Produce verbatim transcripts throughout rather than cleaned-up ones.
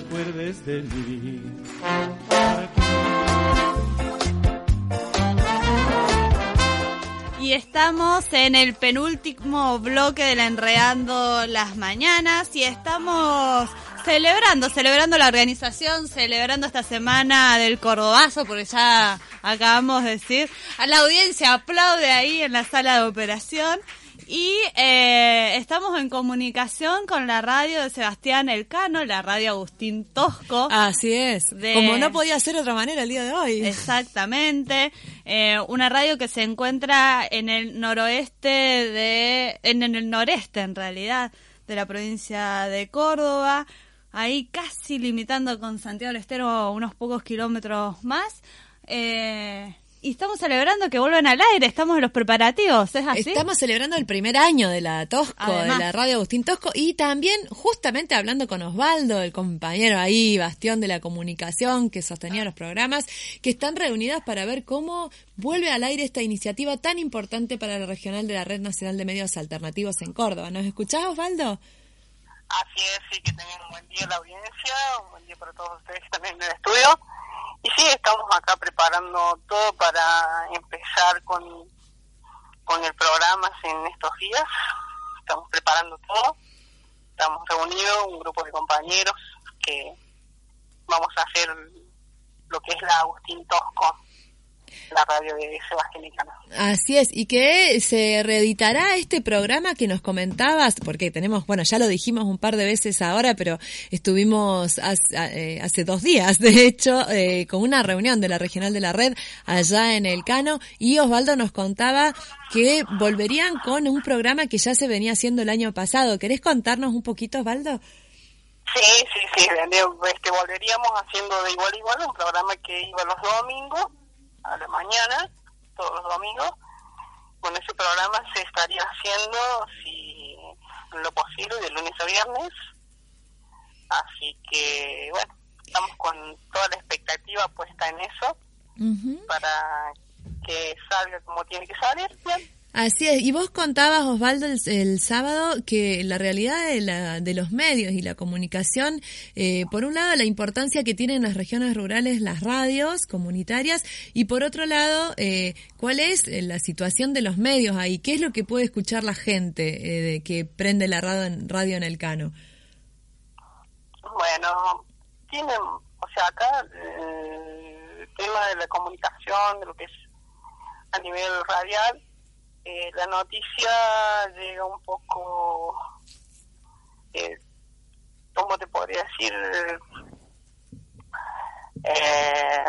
acuerdes de mí. Y estamos en el penúltimo bloque de la Enredando las Mañanas y estamos celebrando, celebrando la organización, celebrando esta semana del Cordobazo, porque ya acabamos de decir, a la audiencia aplaude ahí en la sala de operación. Y eh, estamos en comunicación con la radio de Sebastián Elcano, la radio Agustín Tosco. Así es, de... como no podía ser de otra manera el día de hoy. Exactamente, eh, una radio que se encuentra en el noroeste de, en, en el noreste en realidad, de la provincia de Córdoba, ahí casi limitando con Santiago del Estero unos pocos kilómetros más. Eh... Y estamos celebrando que vuelven al aire, estamos en los preparativos, ¿es así? Estamos celebrando el primer año de la Tosco, Además, de la radio Agustín Tosco, y también justamente hablando con Osvaldo, el compañero ahí, bastión de la comunicación que sostenía los programas, que están reunidas para ver cómo vuelve al aire esta iniciativa tan importante para la regional de la Red Nacional de Medios Alternativos en Córdoba. ¿Nos escuchás, Osvaldo? Así es, sí, que tengan un buen día la audiencia, un buen día para todos ustedes también en el estudio. Y sí, estamos acá preparando todo para empezar con, con el programa en estos días. Estamos preparando todo. Estamos reunidos, un grupo de compañeros que vamos a hacer lo que es la Agustín Tosco, la radio de Sebastián Elcano. Así es, y que se reeditará este programa que nos comentabas, porque tenemos, bueno, ya lo dijimos un par de veces ahora, pero estuvimos hace, eh, hace dos días, de hecho, eh, con una reunión de la Regional de la Red allá en Elcano, y Osvaldo nos contaba que volverían con un programa que ya se venía haciendo el año pasado. ¿Querés contarnos un poquito, Osvaldo? Sí, sí, sí, este, volveríamos haciendo de igual a igual un programa que iba los domingos a la mañana, todos los domingos. Con ese programa se estaría haciendo, si lo posible, de lunes a viernes. Así que, bueno, estamos con toda la expectativa puesta en eso, uh-huh, para que salga como tiene que salir, bien. Así es, y vos contabas, Osvaldo, el, el sábado, que la realidad de, la, de los medios y la comunicación, eh, por un lado la importancia que tienen en las regiones rurales las radios comunitarias, y por otro lado, eh, cuál es la situación de los medios ahí, qué es lo que puede escuchar la gente eh, de que prende la radio en, radio en Elcano. Bueno, tienen, o sea, acá eh, el tema de la comunicación, de lo que es a nivel radial, Eh, la noticia llega un poco, eh, ¿cómo te podría decir? Eh,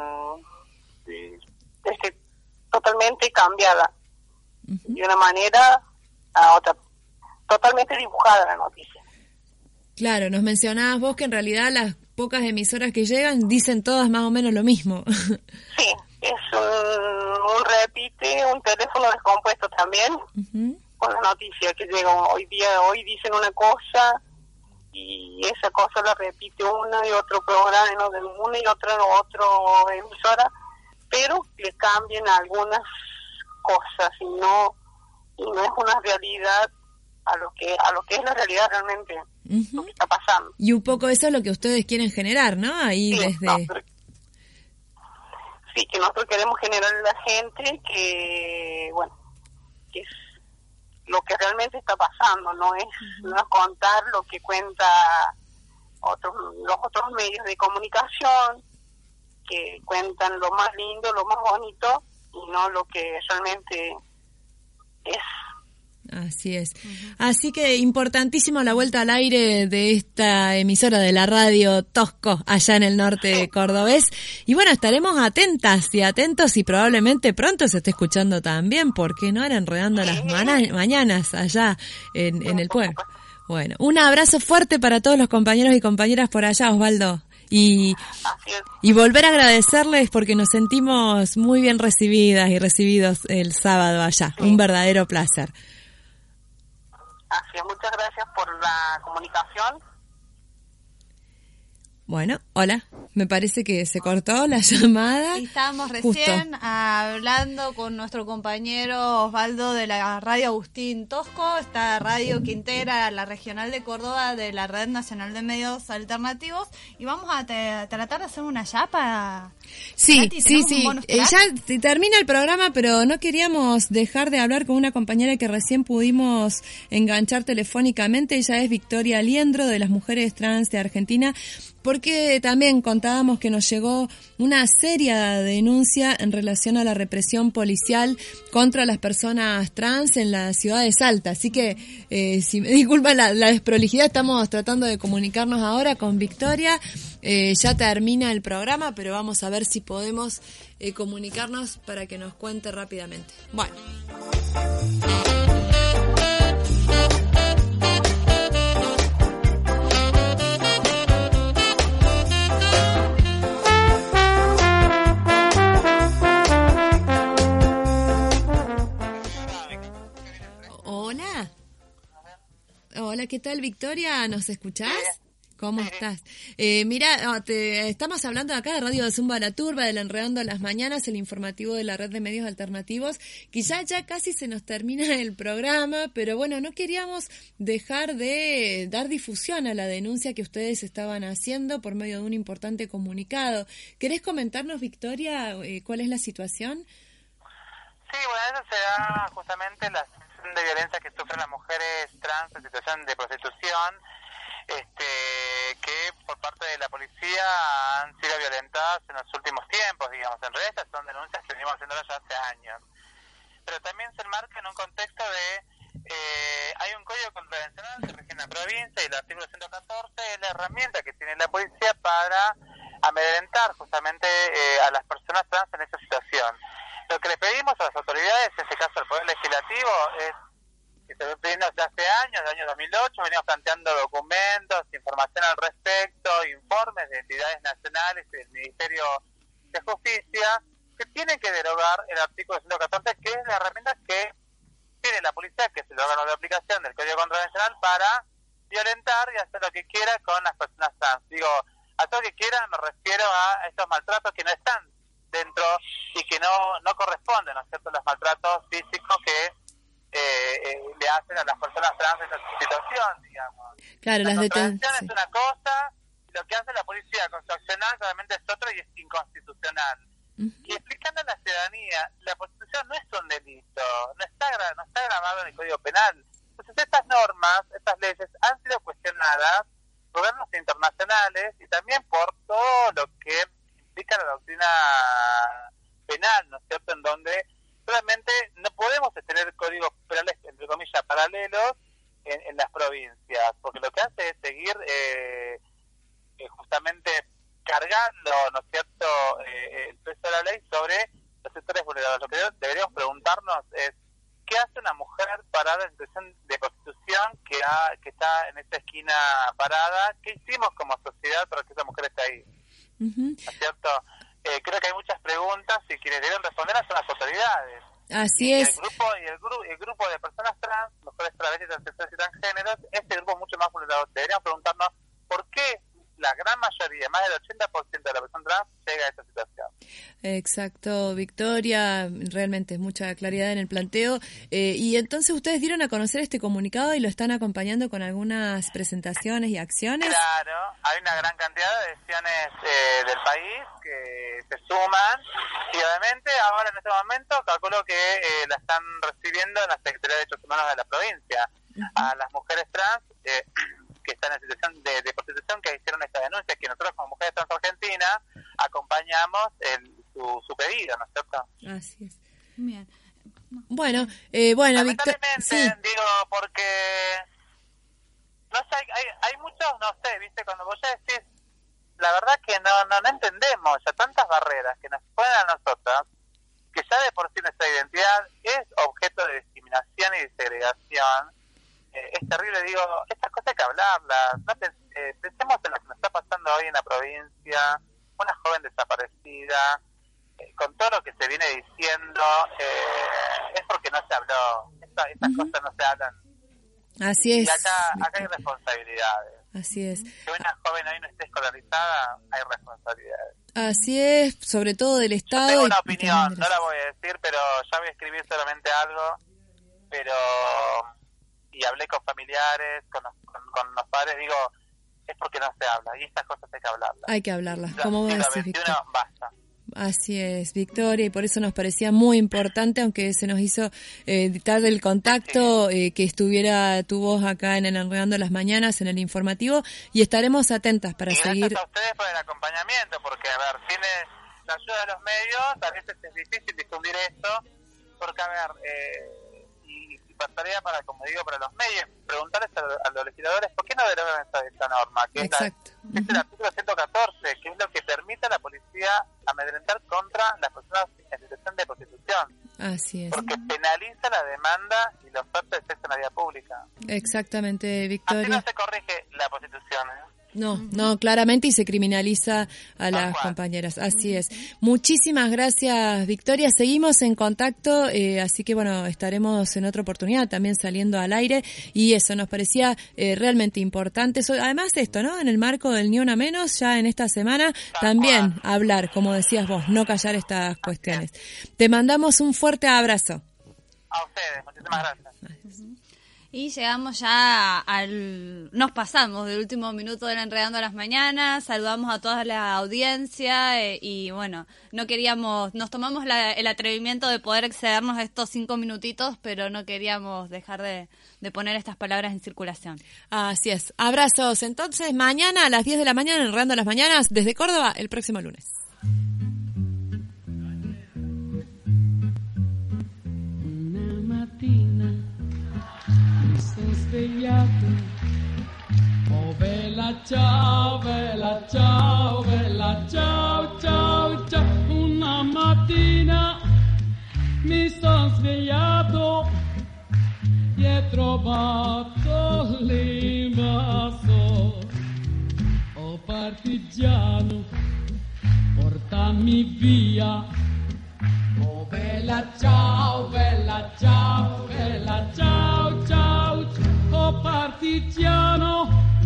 este, totalmente cambiada, uh-huh, de una manera a otra, totalmente dibujada la noticia. Claro, nos mencionabas vos que en realidad las pocas emisoras que llegan dicen todas más o menos lo mismo. Sí. Es un, un repite, un teléfono descompuesto también, uh-huh, con la noticia que llega hoy día, hoy dicen una cosa y esa cosa la repite una y otro programa, ¿no? De una y otra otro emisora, pero le cambian algunas cosas y no y no es una realidad a lo que a lo que es la realidad realmente, uh-huh, lo que está pasando. Y un poco eso es lo que ustedes quieren generar, ¿no? Ahí sí, desde... No, pero... Sí, que nosotros queremos generar a la gente que, bueno, que es lo que realmente está pasando, no es, uh-huh, no es contar lo que cuenta otros los otros medios de comunicación, que cuentan lo más lindo, lo más bonito, y no lo que realmente es. Así es. Uh-huh. Así que importantísimo la vuelta al aire de esta emisora de la radio Tosco allá en el norte cordobés. Y bueno, estaremos atentas y atentos y probablemente pronto se esté escuchando también, porque no era enredando las mana- mañanas allá en, en el pueblo. Bueno, un abrazo fuerte para todos los compañeros y compañeras por allá, Osvaldo. Y, y volver a agradecerles porque nos sentimos muy bien recibidas y recibidos el sábado allá. Un verdadero placer. Así es, muchas gracias por la comunicación. Bueno, hola. Me parece que se cortó la llamada. Y estábamos recién Justo. hablando con nuestro compañero Osvaldo de la radio Agustín Tosco, esta radio que integra la regional de Córdoba de la Red Nacional de Medios Alternativos, y vamos a te, tratar de hacer una chapa. Sí, Nati, sí, sí. Eh, ya termina el programa, pero no queríamos dejar de hablar con una compañera que recién pudimos enganchar telefónicamente. Ella es Victoria Liendro, de las Mujeres Trans de Argentina, porque también contábamos que nos llegó una seria denuncia en relación a la represión policial contra las personas trans en la ciudad de Salta. Así que, eh, si me disculpan la, la desprolijidad, estamos tratando de comunicarnos ahora con Victoria. Eh, ya termina el programa, pero vamos a ver si podemos eh, comunicarnos para que nos cuente rápidamente. Bueno. Hola. Hola, ¿qué tal, Victoria? ¿Nos escuchás? ¿Cómo estás? Eh, mira, te, estamos hablando acá de Radio de Zumba La Turba, del Enredando las Mañanas, el informativo de la Red de Medios Alternativos. Quizá ya casi se nos termina el programa, pero bueno, no queríamos dejar de dar difusión a la denuncia que ustedes estaban haciendo por medio de un importante comunicado. ¿Querés comentarnos, Victoria, eh, cuál es la situación? Sí, bueno, eso se da justamente la situación de violencia que sufren las mujeres trans en situación de prostitución, este que por parte de la policía han sido violentadas en los últimos tiempos, digamos. En realidad estas son denuncias que venimos haciendo ya hace años. Pero también se enmarca en un contexto de, eh, hay un código contravencional que rige en la provincia y el artículo ciento catorce es la herramienta que tiene la policía para amedrentar justamente eh, a las personas trans en esa situación. Lo que le pedimos a las autoridades, en este caso al Poder Legislativo, es que se ve pidiendo desde hace años, del año dos mil ocho, venimos planteando documentos, información al respecto, informes de entidades nacionales y del Ministerio de Justicia, que tienen que derogar el artículo ciento catorce, que es la herramienta que tiene la policía, que es el órgano de aplicación del Código Contravencional, para violentar y hacer lo que quiera con las personas trans. Digo, a todo lo que quiera me refiero a estos maltratos que no están dentro y que no no corresponden, ¿no es cierto?, los maltratos físicos que Eh, eh, le hacen a las personas trans en esa situación, digamos. Claro, la las contravención deten- es una cosa, y lo que hace la policía con su accionar realmente es otro y es inconstitucional. Uh-huh. Y explicando a la ciudadanía, la prostitución no es un delito, no está gra- no está grabado en el Código Penal. Entonces estas normas, estas leyes han sido cuestionadas por gobiernos internacionales y también por todo lo que implica la doctrina penal, ¿no es cierto?, en donde realmente no podemos tener códigos penales, entre comillas, paralelos en, en las provincias, porque lo que hace es seguir eh, eh, justamente cargando, ¿no es cierto?, eh, el peso de la ley sobre los sectores vulnerables. Lo que deberíamos preguntarnos es, ¿qué hace una mujer parada en situación de prostitución que, ha, que está en esa esquina parada? ¿Qué hicimos como sociedad para que esa mujer esté ahí? Uh-huh. ¿No es cierto? Eh, creo que hay muchas preguntas y quienes deben responderlas son las autoridades. Así y es. El grupo, y el, gru- el grupo de personas trans, mujeres travestis, transexuales y transgéneros, este grupo es mucho más vulnerable. Deberíamos preguntarnos por qué la gran mayoría, más del ochenta por ciento de la persona trans, llega a esta situación. Exacto, Victoria, realmente mucha claridad en el planteo. Eh, y entonces ustedes dieron a conocer este comunicado y lo están acompañando con algunas presentaciones y acciones. Claro, hay una gran cantidad de acciones eh, del país que se suman y obviamente ahora en este momento calculo que eh, la están recibiendo en la Secretaría de Derechos Humanos de la provincia. Uh-huh. A las mujeres trans eh, que están en situación de, de prostitución, que hicieron esta denuncia, que nosotros como Mujeres Trans Argentina acompañamos el, su, su pedido, ¿no es cierto? Así es. Bien. No. Bueno, eh, bueno, lamentablemente, sí. digo, porque no sé, hay, hay, hay muchos, no sé, viste, cuando vos ya decís, la verdad que no, no, no entendemos ya tantas barreras que nos ponen a nosotras, que ya de por sí nuestra identidad es objeto de discriminación y de segregación. Eh, es terrible, digo, estas cosas hay que hablarlas. No pens- eh, pensemos en lo que nos está pasando hoy en la provincia, una joven desaparecida, eh, con todo lo que se viene diciendo, eh, es porque no se habló. Esta, estas uh-huh. cosas no se hablan. Así es. Y acá, acá hay responsabilidades. Así es. Que una joven hoy no esté escolarizada, hay responsabilidades. Así es, sobre todo del Estado. Yo tengo una y, opinión, y no la voy a decir, pero ya voy a escribir solamente algo, pero... y hablé con familiares, con los, con, con los padres, digo, es porque no se habla, y estas cosas hay que hablarlas. Hay que hablarlas, como vos decís, Victoria. Basta. Así es, Victoria, y por eso nos parecía muy importante, aunque se nos hizo eh, tarde el contacto, eh, que estuviera tu voz acá en el Enredando las Mañanas, en el informativo, y estaremos atentas para y seguir. Gracias a ustedes por el acompañamiento, porque, a ver, sin la ayuda de los medios, a veces es difícil difundir esto, porque, a ver, eh, y, y pasaría para, como digo, para los medios, preguntarles a, a los legisladores por qué no derogan esta, esta norma, que Exacto. es, la, es el artículo ciento catorce, que es lo que permite a la policía amedrentar contra las personas en situación de prostitución. Así es. Porque penaliza la demanda y la oferta de sexo en la vía pública. Exactamente, Victoria. Así no se corrige la prostitución, ¿eh? No, no, claramente, y se criminaliza a las compañeras. Así es. Muchísimas gracias, Victoria. Seguimos en contacto, eh, así que bueno, estaremos en otra oportunidad también saliendo al aire, y eso nos parecía eh, realmente importante. So, además esto, ¿no? En el marco del Ni Una Menos, ya en esta semana, también hablar, como decías vos, no callar estas cuestiones. Te mandamos un fuerte abrazo. A ustedes, muchísimas gracias. Y llegamos ya al... Nos pasamos del último minuto del Enredando a las Mañanas, saludamos a toda la audiencia eh, y bueno, no queríamos... Nos tomamos la, el atrevimiento de poder excedernos estos cinco minutitos, pero no queríamos dejar de, de poner estas palabras en circulación. Así es. Abrazos. Entonces, mañana a las diez de la mañana, Enredando a las Mañanas, desde Córdoba, el próximo lunes. Svegliato, oh bella ciao, bella ciao, bella ciao, ciao, ciao. Una mattina mi sono svegliato e ho trovato l'invasore. Oh partigiano, portami via. Oh bella ciao, bella ciao, bella ciao, ciao, ciao. Oh partigiano,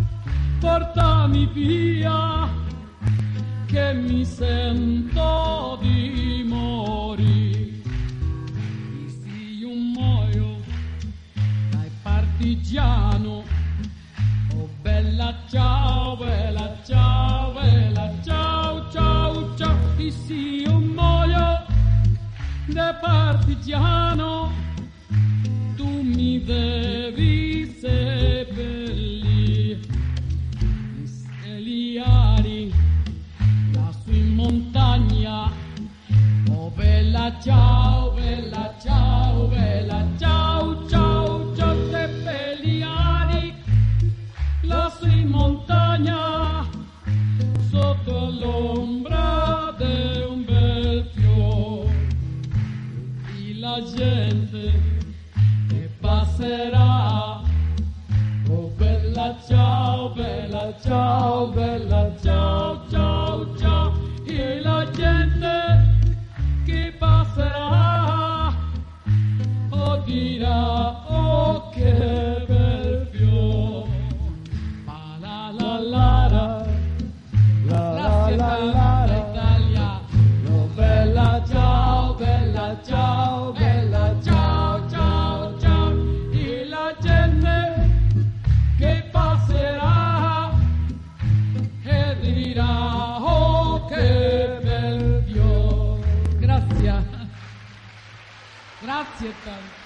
portami via, che mi sento di morire. E se io muoio dai partigiano, oh bella ciao, bella ciao, bella ciao, ciao, ciao. E se io muoio da partigiano, tu mi devi seppellire. Mi segliari lassù in montagna. Oh bella ciao, bella ciao, bella ciao, ciao, ciao. Seppellari lassù in montagna, sotto l'ombra di un bel fiore. E la gente che passerà, oh bella ciao, bella ciao, bella ciao, ciao, ciao. E la gente che passerà, oh dirà, oh che bel fiore. Ma la la la la, la la la la, Italia, oh bella ciao, bella ciao, bella ciao, ciao, ciao. E la gente che passerà e dirà, oh che bel fiore. Grazie, grazie tanto.